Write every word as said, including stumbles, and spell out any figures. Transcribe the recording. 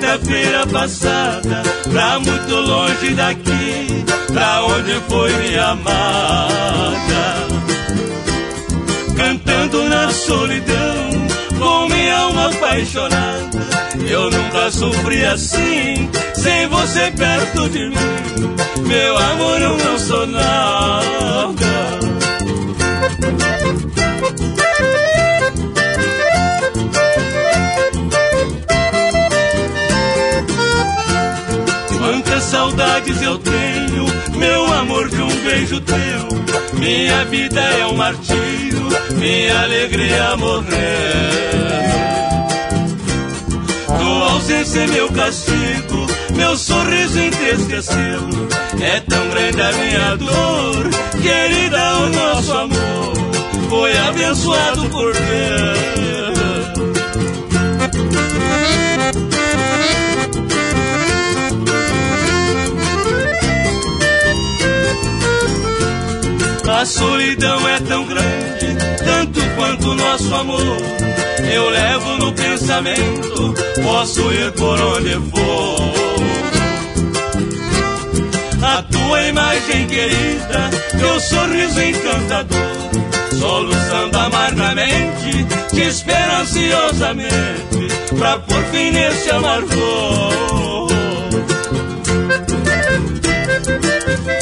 sexta-feira passada, pra muito longe daqui, pra onde foi minha amada. Cantando na solidão, com minha alma apaixonada, eu nunca sofri assim, sem você perto de mim. Meu amor, eu não sou nada. Quantas saudades eu tenho, meu amor, de um beijo teu. Minha vida é um martírio, minha alegria é morrer. Tua ausência é meu castigo, meu sorriso entristeceu. É tão grande a minha dor, querida, o nosso amor foi abençoado por Deus. A solidão é tão grande, tanto quanto o nosso amor. Eu levo no pensamento, posso ir por onde for. A tua imagem querida, teu sorriso encantador, soluçando amargamente, te espero ansiosamente, pra por fim nesse amargor.